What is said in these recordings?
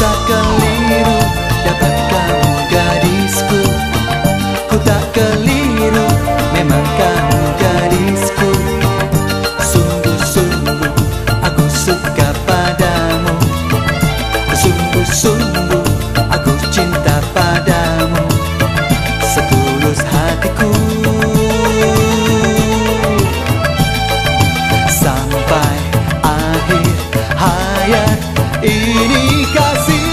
tak keliru dapat kamu gadisku. Ku tak keliru, memang kamu gadisku. Sungguh-sungguh aku suka padamu. Sungguh-sungguh aku cinta padamu. Setulus hatiku. Sampai akhir hayat ini kasih.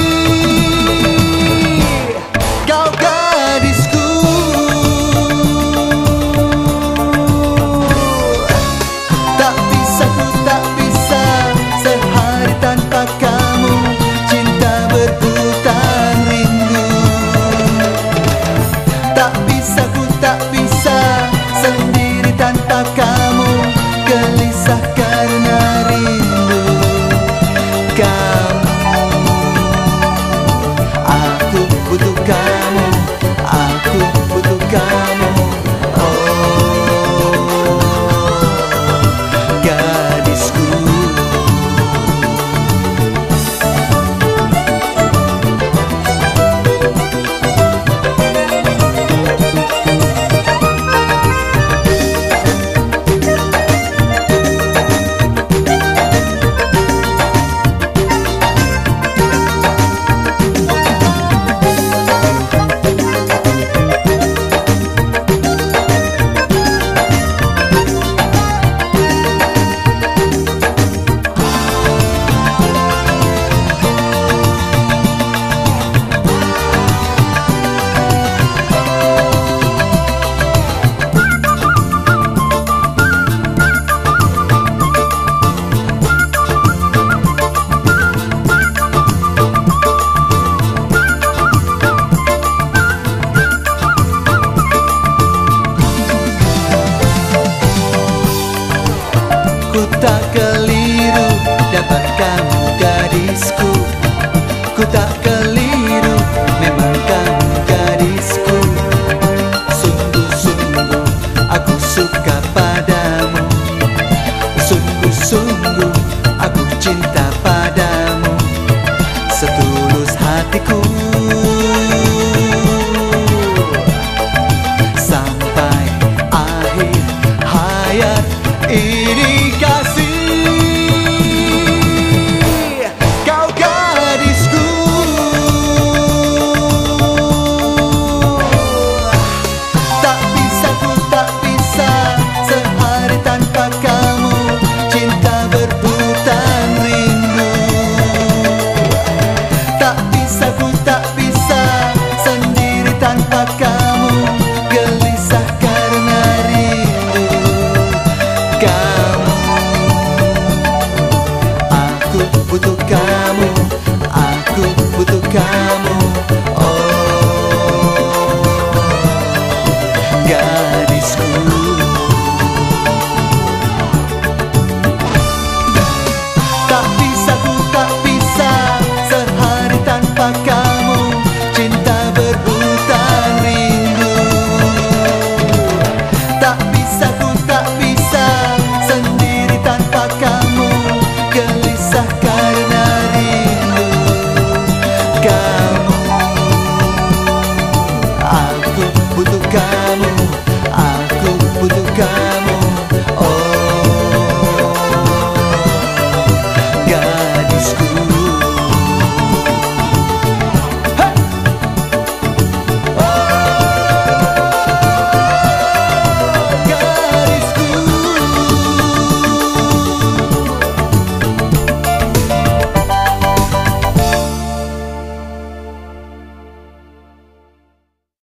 Kau gadisku. Tak bisa, ku tak bisa sehari tanpa kamu. Cinta berputar rindu. Tak bisa, ku tak bisa sendiri tanpa kamu. Gelisah karena rindu kamu. Aku butuh kamu, aku butuh kamu. Oh, gadisku. Ku tak keliru dapat kamu gadisku. Ku tak keliru, memang kamu gadisku. Sungguh-sungguh aku suka padamu. Sungguh-sungguh aku cinta padamu. Setulus hatiku.